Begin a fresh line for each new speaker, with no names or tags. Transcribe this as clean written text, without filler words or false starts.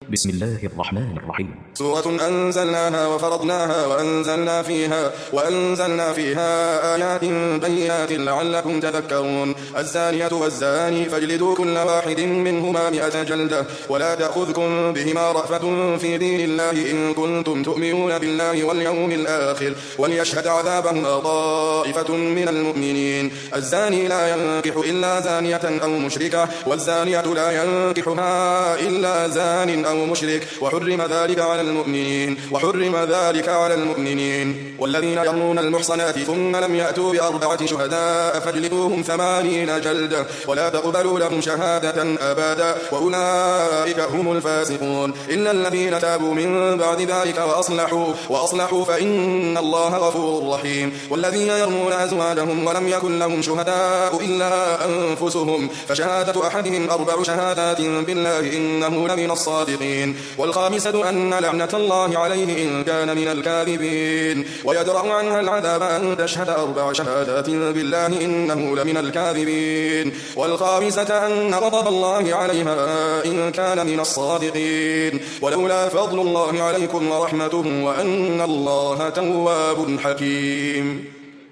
بسم الله الرحمن الرحيم.
سورة أنزلناها وفرضناها وأنزلنا فيها آيات بينات لعلكم تذكرون. الزانية والزاني فاجلدوا كل واحد منهما 100 جلدة ولا تأخذكم بهما رأفة في دين الله إن كنتم تؤمنون بالله واليوم الآخر وليشهد عذابهما طائفة من المؤمنين. الزاني لا ينكح إلا زانية أو مشركة والزانية لا ينكحها إلا زان أو مشرك وحرم ذلك على المؤمنين. والذين يرمون المحصنات ثم لم يأتوا ب4 شهداء فاجلدوهم 80 جلدة ولا تقبلوا لهم شهادة أبدا وأولئك هم الفاسقون. إلا الذين تابوا من بعد ذلك وأصلحوا فإن الله غفور رحيم. والذين يرمون أزواجهم ولم يكن لهم شهداء إلا أنفسهم فشهادة أحدهم 4 شهادات بالله إنه لمن الصادقين. والخامسة أن لعنة الله عليه إن كان من الكاذبين. ويدرأ عنها العذاب أن تشهد 4 شهادات بالله إنه لمن الكاذبين. والخامسة أن غضب الله عليها إن كان من الصادقين. ولولا فضل الله عليكم ورحمته وأن الله تواب حكيم.